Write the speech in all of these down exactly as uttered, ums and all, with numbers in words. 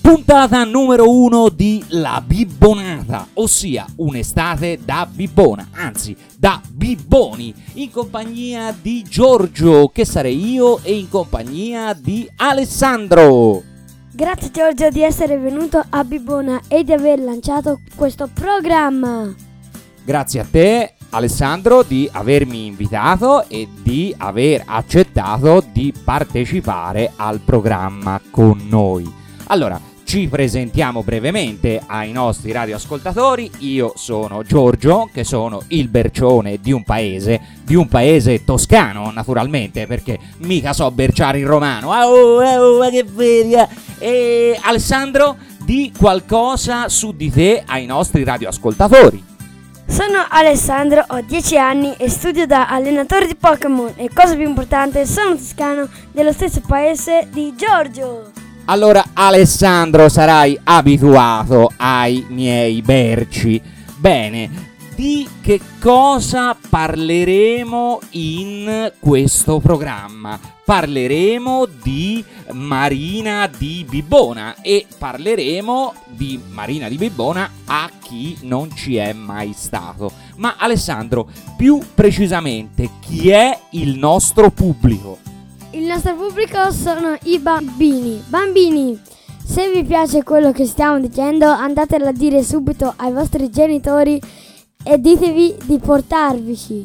Puntata numero uno di La Bibbonata, ossia un'estate da bibbona, anzi da bibboni, in compagnia di Giorgio, che sarei io, e in compagnia di Alessandro. Grazie Giorgio di essere venuto a Bibbona e di aver lanciato questo programma. Grazie a te Alessandro di avermi invitato e di aver accettato di partecipare al programma con noi. Allora, ci presentiamo brevemente ai nostri radioascoltatori. Io sono Giorgio, che sono il bercione di un paese, di un paese toscano naturalmente, perché mica so berciare in romano. Oh, oh, ma che vedia! E Alessandro, di qualcosa su di te ai nostri radioascoltatori. Sono Alessandro, ho dieci anni e studio da allenatore di Pokémon e, cosa più importante, sono toscano dello stesso paese di Giorgio. Allora Alessandro, sarai abituato ai miei berci. Bene, di che cosa parleremo in questo programma? Parleremo di Marina di Bibbona e parleremo di Marina di Bibbona a chi non ci è mai stato. Ma Alessandro, più precisamente, chi è il nostro pubblico? Il nostro pubblico sono i bambini. Bambini, se vi piace quello che stiamo dicendo, andatelo a dire subito ai vostri genitori e ditevi di portarvici.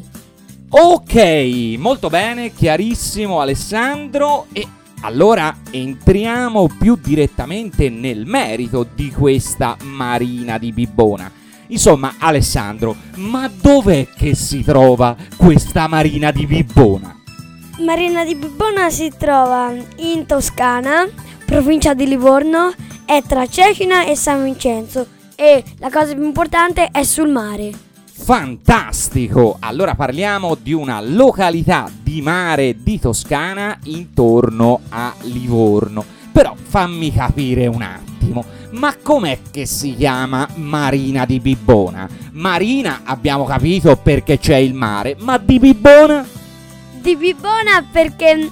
Ok, molto bene, chiarissimo Alessandro. E allora entriamo più direttamente nel merito di questa Marina di Bibbona. Insomma, Alessandro, ma dov'è che si trova questa Marina di Bibbona? Marina di Bibbona si trova in Toscana, provincia di Livorno, è tra Cecina e San Vincenzo e la cosa più importante è sul mare. Fantastico! Allora parliamo di una località di mare di Toscana intorno a Livorno. Però fammi capire un attimo, ma com'è che si chiama Marina di Bibbona? Marina abbiamo capito perché c'è il mare, ma di Bibbona? Di Bibbona perché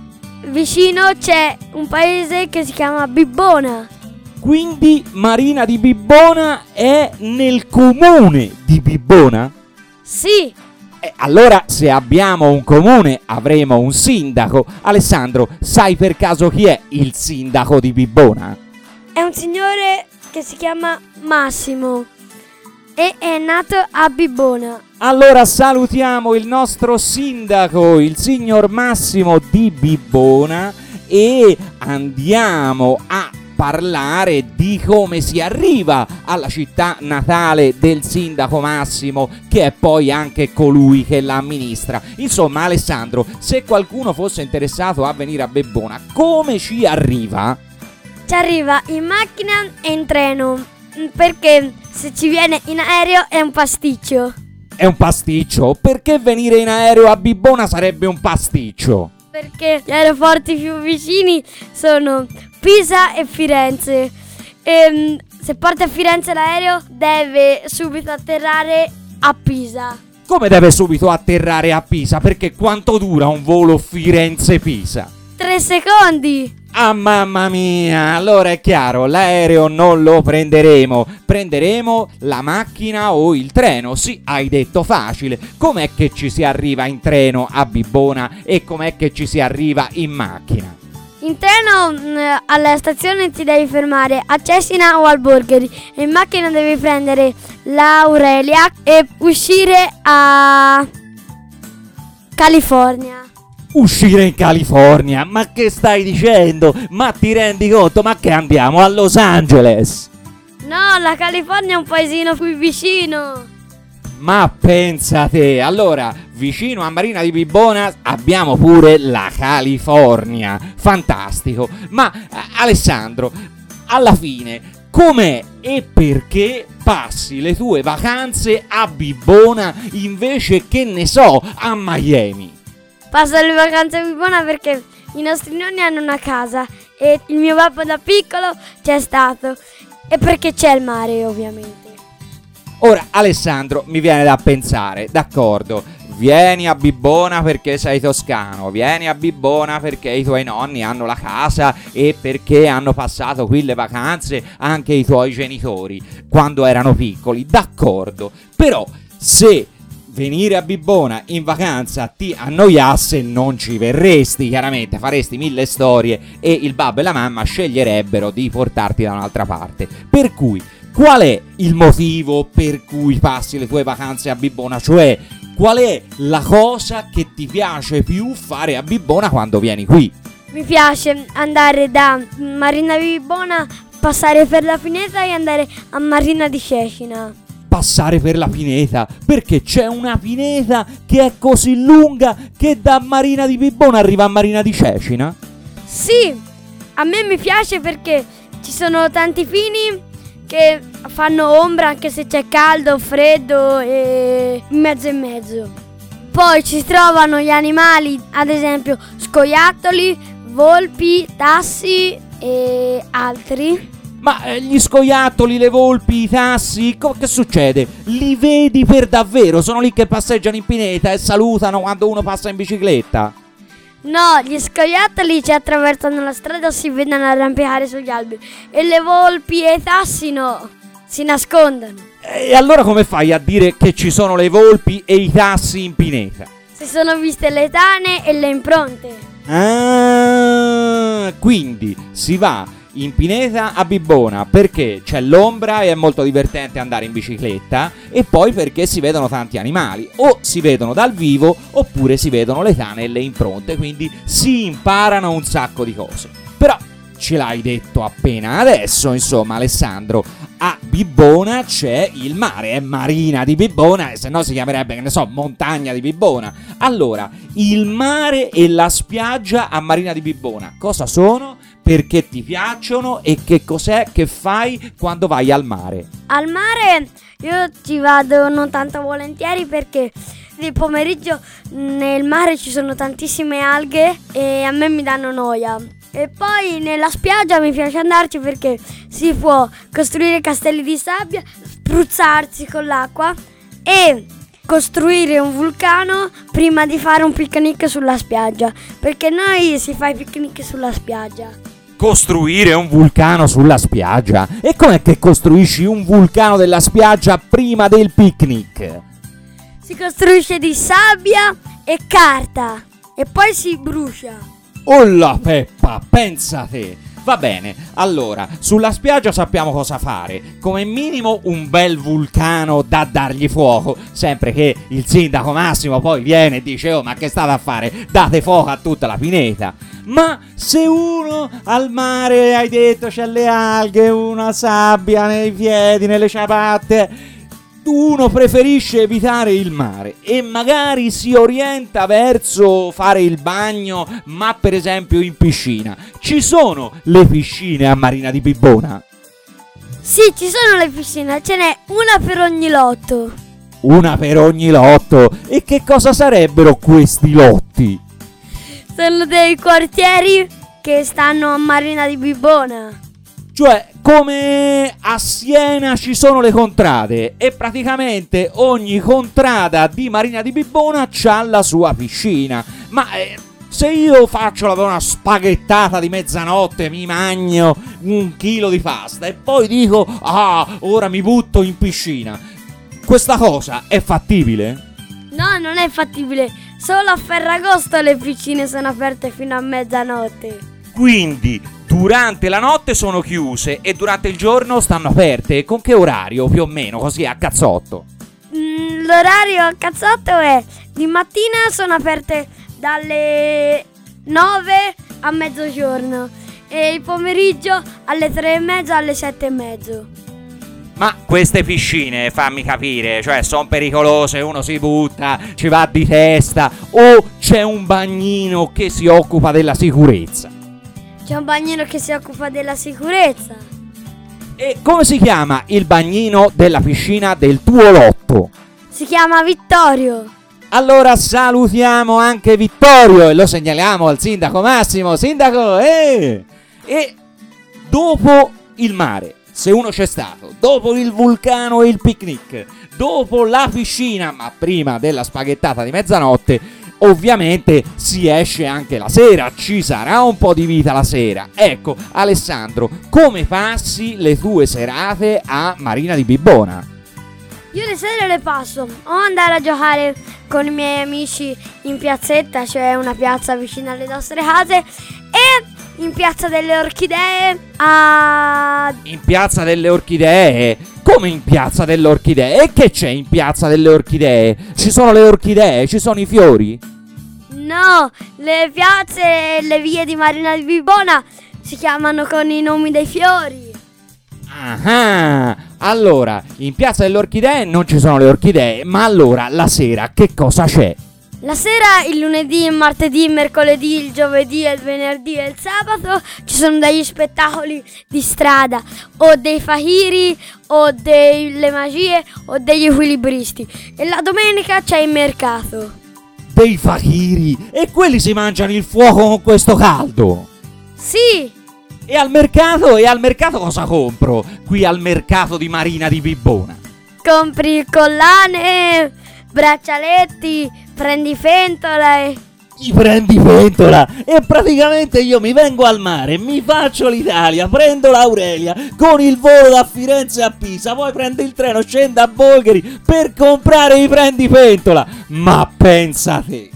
vicino c'è un paese che si chiama Bibbona. Quindi Marina di Bibbona è nel comune di Bibbona? Sì. E allora se abbiamo un comune avremo un sindaco. Alessandro, sai per caso chi è il sindaco di Bibbona? È un signore che si chiama Massimo e è nato a Bibbona. Allora salutiamo il nostro sindaco, il signor Massimo di Bibbona, e andiamo a parlare di come si arriva alla città natale del sindaco Massimo, che è poi anche colui che la amministra. Insomma, Alessandro, se qualcuno fosse interessato a venire a Bibbona, come ci arriva? Ci arriva in macchina e in treno, perché se ci viene in aereo è un pasticcio. È un pasticcio? Perché venire in aereo a Bibbona sarebbe un pasticcio? Perché gli aeroporti più vicini sono Pisa e Firenze. E se parte a Firenze l'aereo deve subito atterrare a Pisa. Come deve subito atterrare a Pisa? Perché quanto dura un volo Firenze-Pisa? Tre secondi. Ah, mamma mia, allora è chiaro, l'aereo non lo prenderemo, prenderemo la macchina o il treno. Sì, hai detto facile. Com'è che ci si arriva in treno a Bibbona e com'è che ci si arriva in macchina? In treno mh, alla stazione ti devi fermare a Cesina o al Borgheri e in macchina devi prendere l'Aurelia e uscire a California. Uscire in California? Ma che stai dicendo? Ma ti rendi conto? Ma che andiamo a Los Angeles? No, la California è un paesino qui vicino. Ma pensa te, allora vicino a Marina di Bibbona abbiamo pure la California. Fantastico. Ma eh, Alessandro, alla fine com'è e perché passi le tue vacanze a Bibbona invece, che ne so, a Miami? Passo le vacanze a Bibbona perché i nostri nonni hanno una casa e il mio papà da piccolo c'è stato e perché c'è il mare, ovviamente. Ora Alessandro, mi viene da pensare, d'accordo, vieni a Bibbona perché sei toscano, vieni a Bibbona perché i tuoi nonni hanno la casa e perché hanno passato qui le vacanze anche i tuoi genitori quando erano piccoli, d'accordo, però se venire a Bibbona in vacanza ti annoiasse non ci verresti, chiaramente faresti mille storie e il babbo e la mamma sceglierebbero di portarti da un'altra parte. Per cui qual è il motivo per cui passi le tue vacanze a Bibbona? Cioè, qual è la cosa che ti piace più fare a Bibbona quando vieni qui? Mi piace andare da Marina di Bibbona, passare per la Pineta e andare a Marina di Cecina. Passare per la pineta, perché c'è una pineta che è così lunga che da Marina di Bibbona arriva a Marina di Cecina? Sì, a me mi piace perché ci sono tanti pini che fanno ombra anche se c'è caldo, freddo e mezzo e mezzo. Poi ci trovano gli animali, ad esempio scoiattoli, volpi, tassi e altri. Ma eh, gli scoiattoli, le volpi, i tassi, co- che succede? Li vedi per davvero? Sono lì che passeggiano in pineta e salutano quando uno passa in bicicletta? No, gli scoiattoli ci attraversano la strada o si vedono arrampicare sugli alberi. E le volpi e i tassi no, si nascondono. E allora come fai a dire che ci sono le volpi e i tassi in pineta? Si sono viste le tane e le impronte. Ah, quindi si va in pineta a Bibbona perché c'è l'ombra e è molto divertente andare in bicicletta, e poi perché si vedono tanti animali, o si vedono dal vivo oppure si vedono le tane e le impronte, quindi si imparano un sacco di cose. Però ce l'hai detto appena adesso, insomma, Alessandro, a Bibbona c'è il mare, è Marina di Bibbona, e se no si chiamerebbe, che ne so, Montagna di Bibbona. Allora, il mare e la spiaggia a Marina di Bibbona cosa sono? Perché ti piacciono e che cos'è che fai quando vai al mare? Al mare io ci vado non tanto volentieri perché nel pomeriggio nel mare ci sono tantissime alghe e a me mi danno noia. E poi nella spiaggia mi piace andarci perché si può costruire castelli di sabbia, spruzzarsi con l'acqua e costruire un vulcano prima di fare un picnic sulla spiaggia, perché noi si fa i picnic sulla spiaggia. Costruire un vulcano sulla spiaggia? E com'è che costruisci un vulcano della spiaggia prima del picnic? Si costruisce di sabbia e carta e poi si brucia. Oh la peppa, pensa te! Va bene, allora, sulla spiaggia sappiamo cosa fare. Come minimo un bel vulcano da dargli fuoco. Sempre che il sindaco Massimo poi viene e dice: oh, ma che state a fare? Date fuoco a tutta la pineta. Ma se uno al mare, hai detto, c'è le alghe, una sabbia nei piedi, nelle ciabatte, uno preferisce evitare il mare e magari si orienta verso fare il bagno, ma per esempio in piscina. Ci sono le piscine a Marina di Bibbona? Sì, ci sono le piscine, ce n'è una per ogni lotto. Una per ogni lotto? E che cosa sarebbero questi lotti? Sono dei quartieri che stanno a Marina di Bibbona. Cioè, come a Siena ci sono le contrade e praticamente ogni contrada di Marina di Bibbona c'ha la sua piscina. Ma eh, se io faccio una spaghettata di mezzanotte, mi mangio un chilo di pasta e poi dico: ah, ora mi butto in piscina, questa cosa è fattibile? No, non è fattibile. Solo a Ferragosto le piscine sono aperte fino a mezzanotte. Quindi durante la notte sono chiuse e durante il giorno stanno aperte. Con che orario più o meno, così a cazzotto? Mm, l'orario a cazzotto è: di mattina sono aperte dalle nove a mezzogiorno e il pomeriggio alle tre e mezza alle sette e mezzo. Ma queste piscine, fammi capire, cioè sono pericolose, uno si butta, ci va di testa, o c'è un bagnino che si occupa della sicurezza? C'è un bagnino che si occupa della sicurezza. E come si chiama il bagnino della piscina del tuo lotto? Si chiama Vittorio. Allora salutiamo anche Vittorio e lo segnaliamo al sindaco Massimo. Sindaco, eh! E dopo il mare se uno c'è stato dopo il vulcano e il picnic, dopo la piscina, ma prima della spaghettata di mezzanotte, ovviamente si esce anche la sera, ci sarà un po' di vita la sera. Ecco, Alessandro, come passi le tue serate a Marina di Bibbona? Io le sere le passo o andare a giocare con i miei amici in piazzetta, cioè una piazza vicino alle nostre case, e in Piazza delle Orchidee a... In Piazza delle Orchidee? Come in Piazza delle Orchidee? E che c'è in Piazza delle Orchidee? Ci sono le orchidee? Ci sono i fiori? No, le piazze e le vie di Marina di Bibbona si chiamano con i nomi dei fiori. Ah, allora, in Piazza delle Orchidee non ci sono le orchidee, ma allora la sera che cosa c'è? La sera, il lunedì, il martedì, il mercoledì, il giovedì, il venerdì e il sabato ci sono degli spettacoli di strada, o dei fakiri, o delle magie, o degli equilibristi. E la domenica c'è il mercato. Dei fakiri? E quelli si mangiano il fuoco con questo caldo? Sì! E al mercato? E al mercato cosa compro? Qui al mercato di Marina di Bibbona. Compri collane, braccialetti, prendifentola e... I pentola e praticamente io mi vengo al mare, mi faccio l'Italia, prendo l'Aurelia con il volo da Firenze a Pisa, poi prendo il treno, scendo a Bolgheri per comprare i pentola. Ma pensate!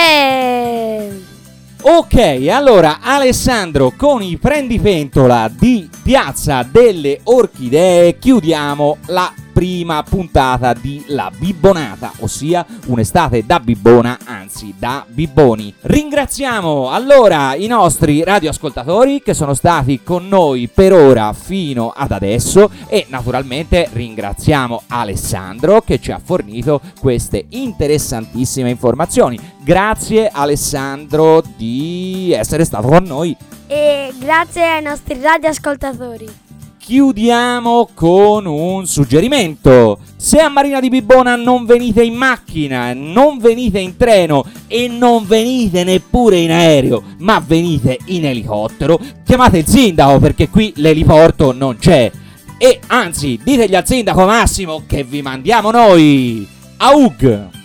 Eh... Ok, allora Alessandro, con i prendipentola di Piazza delle Orchidee chiudiamo la prima puntata di La Bibbonata, ossia un'estate da Bibbona, anzi da Bibboni. Ringraziamo allora i nostri radioascoltatori che sono stati con noi per ora fino ad adesso e naturalmente ringraziamo Alessandro che ci ha fornito queste interessantissime informazioni. Grazie Alessandro di essere stato con noi. E grazie ai nostri radioascoltatori. Chiudiamo con un suggerimento. Se a Marina di Bibbona non venite in macchina, non venite in treno e non venite neppure in aereo, ma venite in elicottero, chiamate il sindaco perché qui l'eliporto non c'è. E anzi, ditegli al sindaco Massimo che vi mandiamo noi. Aug!